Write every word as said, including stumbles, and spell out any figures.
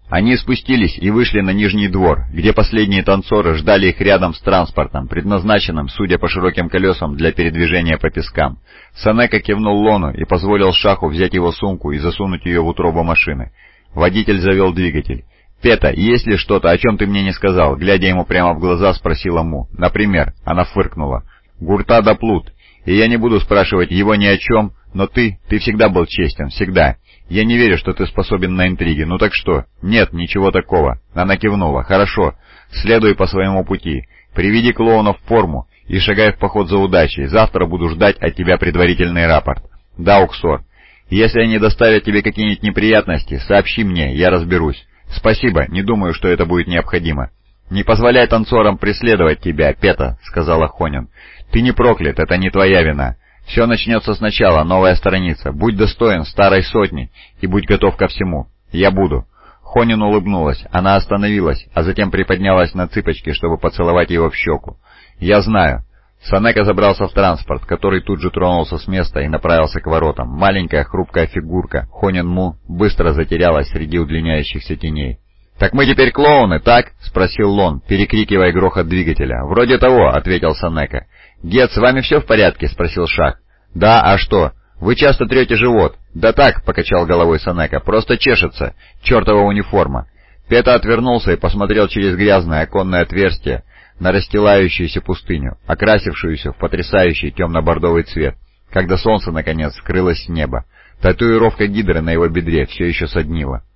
Они спустились и вышли на нижний двор, где последние танцоры ждали их рядом с транспортом, предназначенным, судя по широким колесам, для передвижения по пескам. Санека кивнул Лону и позволил Шаху взять его сумку и засунуть ее в утробу машины. Водитель завел двигатель. «Пета, есть ли что-то, о чем ты мне не сказал?» Глядя ему прямо в глаза, спросила Му. «Например?» — она фыркнула. «Гурта да плут. И я не буду спрашивать его ни о чем, но ты, ты всегда был честен, всегда. Я не верю, что ты способен на интриги. Ну так что?» «Нет, ничего такого». Она кивнула. «Хорошо. Следуй по своему пути. Приведи клоуна в форму и шагай в поход за удачей. Завтра буду ждать от тебя предварительный рапорт». «Да, Уксор. Если они доставят тебе какие-нибудь неприятности, сообщи мне, я разберусь». «Спасибо, не думаю, что это будет необходимо». «Не позволяй танцорам преследовать тебя, Пета», — сказала Хонин. «Ты не проклят, это не твоя вина. Все начнется сначала, новая страница. Будь достоин старой сотни и будь готов ко всему. Я буду». Хонин улыбнулась, она остановилась, а затем приподнялась на цыпочки, чтобы поцеловать его в щеку. «Я знаю». Санека забрался в транспорт, который тут же тронулся с места и направился к воротам. Маленькая хрупкая фигурка Хонин Му быстро затерялась среди удлиняющихся теней. «Так мы теперь клоуны, так?» — спросил Лон, перекрикивая грохот двигателя. «Вроде того», — ответил Санека. «Гет, с вами все в порядке?» — спросил Шах. «Да, а что? Вы часто трете живот?» «Да так», — покачал головой Санека, — «просто чешется. Чертова униформа». Пета отвернулся и посмотрел через грязное оконное отверстие на расстилающуюся пустыню, окрасившуюся в потрясающий темно-бордовый цвет, когда солнце, наконец, скрылось с неба. Татуировка гидры на его бедре все еще соднила.